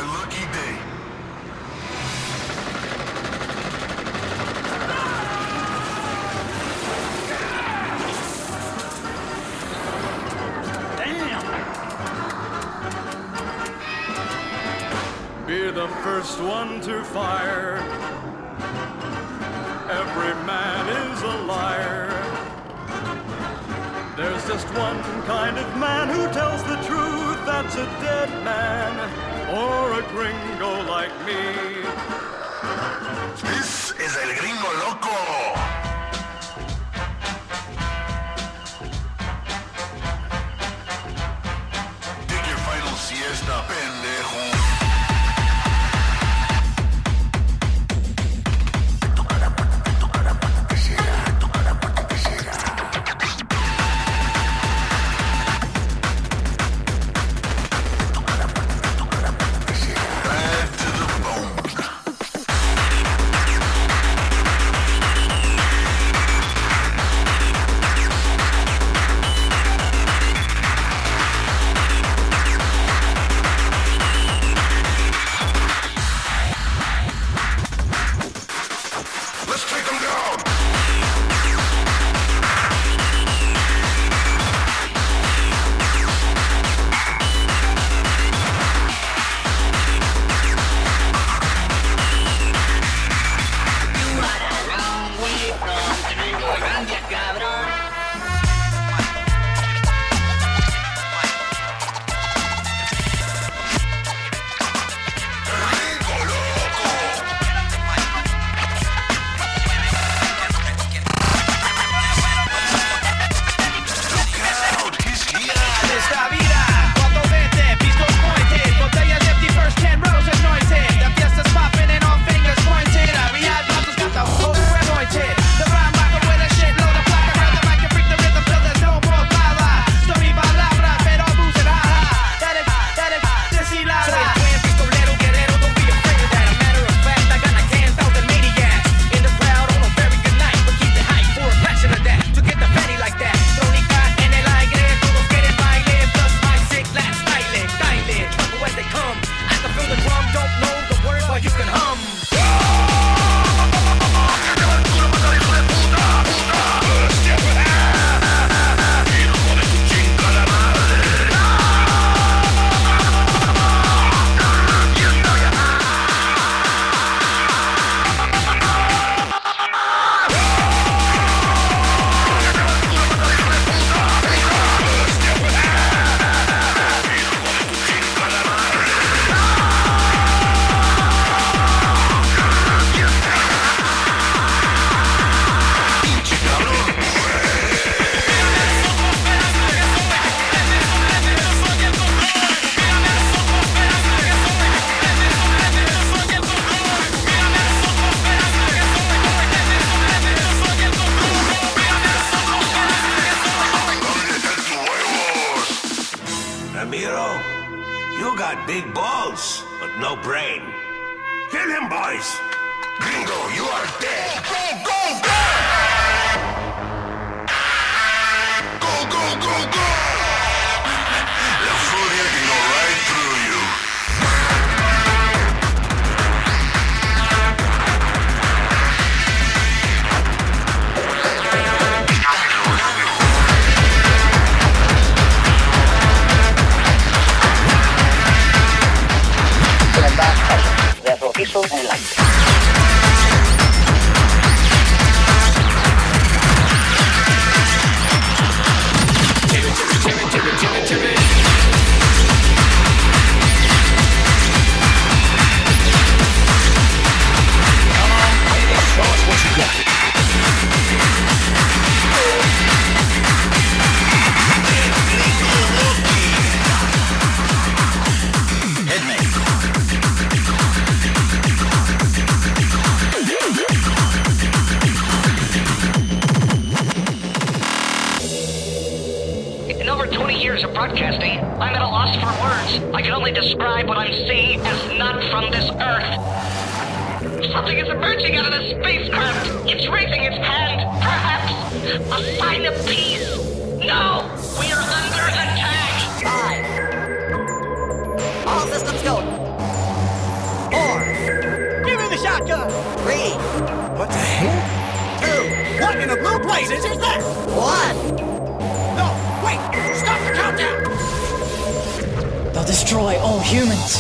lucky day. Be the first one to fire. Every man is a liar. There's just one kind of man who tells the truth. That's a dead man or a gringo like me. This is El Gringo Loco. Take your final siesta, pendejo. Something is emerging out of the spacecraft. It's raising its hand. Perhaps a sign of peace. No! We are under attack. 5. All systems go. scissors there? What? No, wait! Stop the countdown! They'll destroy all humans.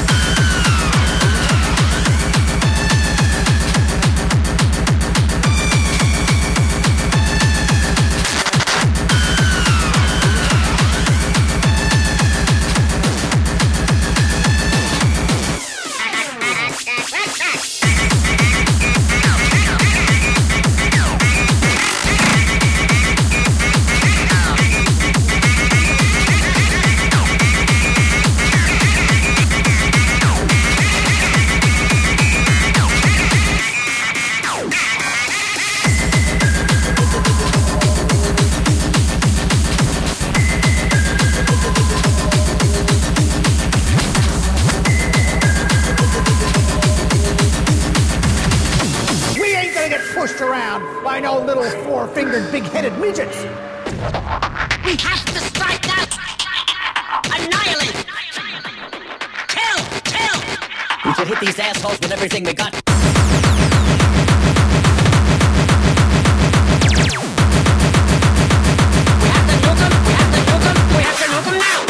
Pushed around by no little four-fingered, big-headed midgets. We have to strike now! Annihilate! Kill! We should hit these assholes with everything we got. We have to nuke them! We have to nuke them! We have to nuke them now!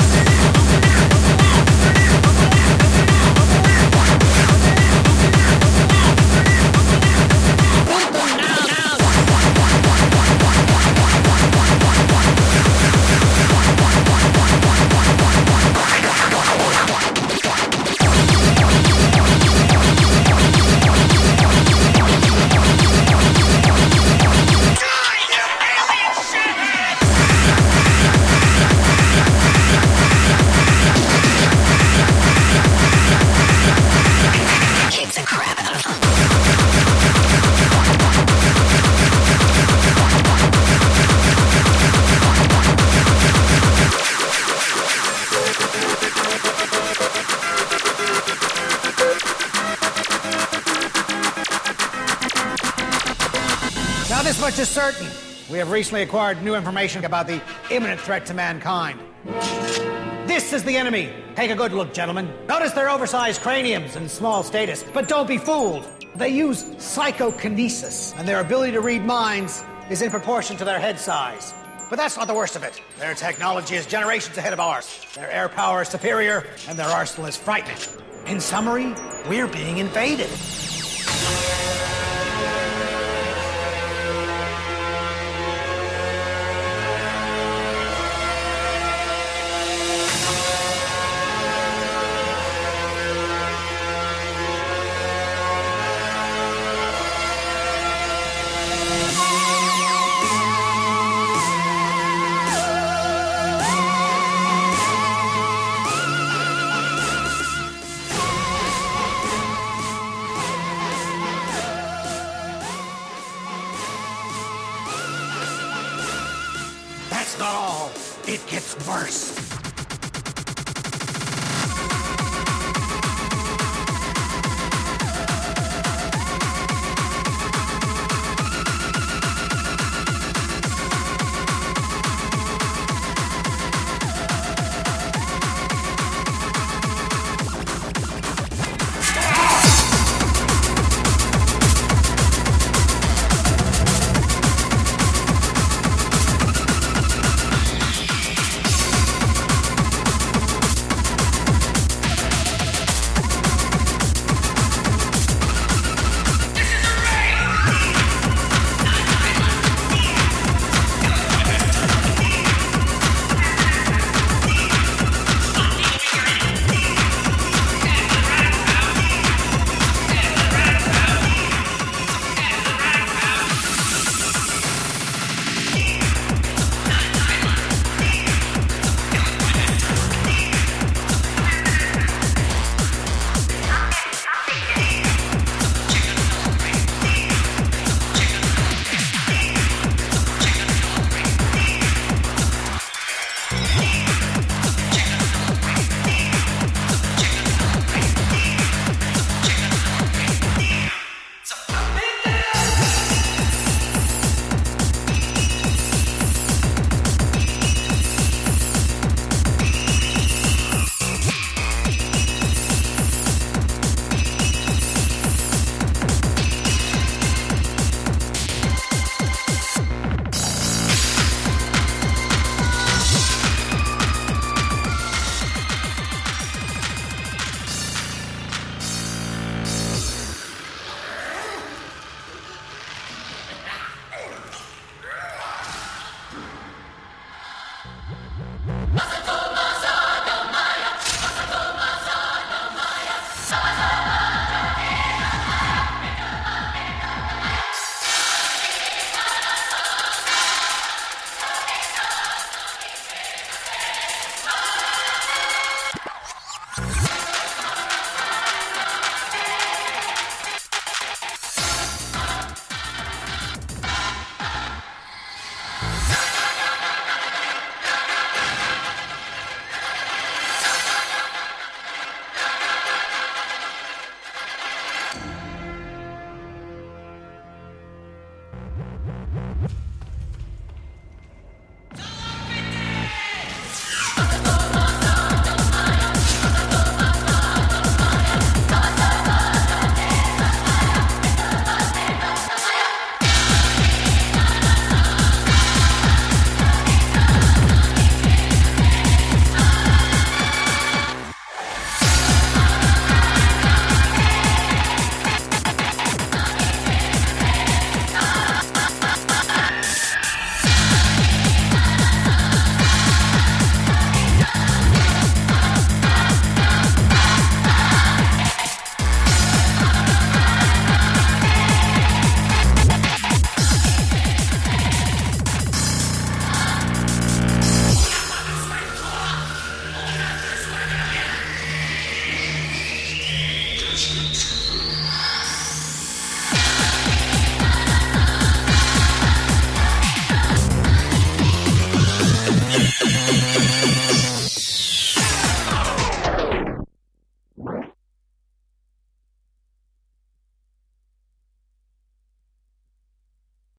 Now, this much is certain. We have recently acquired new information about the imminent threat to mankind. This is the enemy. Take a good look, gentlemen. Notice their oversized craniums and small status, but don't be fooled. They use psychokinesis, and their ability to read minds is in proportion to their head size. But that's not the worst of it. Their technology is generations ahead of ours. Their air power is superior, and their arsenal is frightening. In summary, we're being invaded. That's not all. It gets worse.